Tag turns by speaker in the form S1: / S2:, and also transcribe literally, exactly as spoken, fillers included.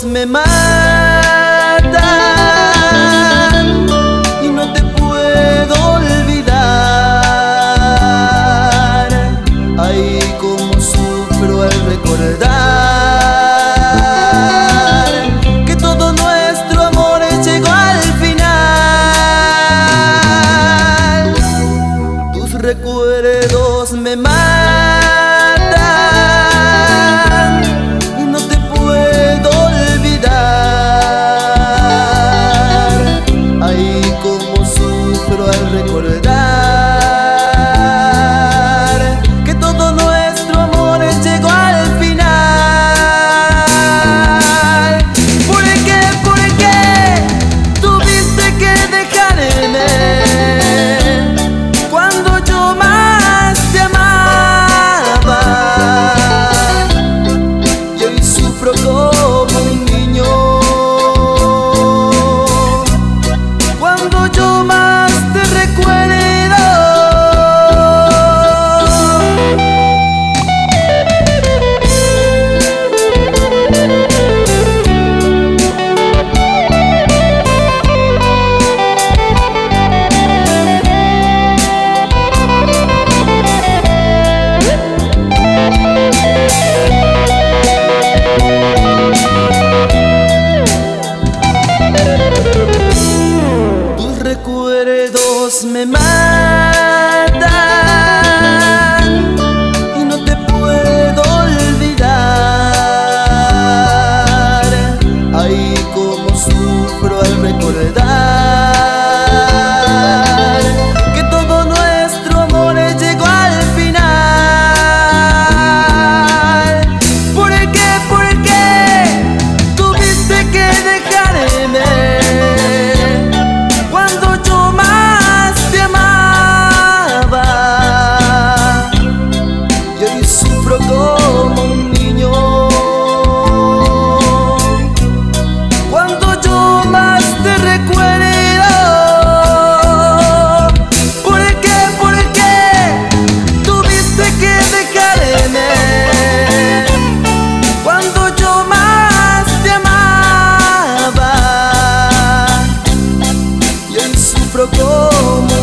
S1: me matan y no te puedo olvidar. Ay, cómo sufro al recordar que todo nuestro amor llegó al final. Tus recuerdos me matan y no te puedo olvidar. Ay, cómo sufro al recordar que todo nuestro amor llegó al final. ¿Por qué, por qué tuviste que dejarme cuando yo más te amaba? Y hoy sufro como un niño cuando yo más te recuerdo. Tus recuerdos me matan y no te puedo olvidar. Ay, cómo sufro al recordar que todo nuestro amor llegó al final. ¿Por qué, por qué tuviste que dejarme cuando yo más te amaba? Y hoy sufro como un niño cuando yo más te recuerdo. ¿Por qué, por qué tuviste que dejarme cuando yo más te amaba? Y hoy sufro como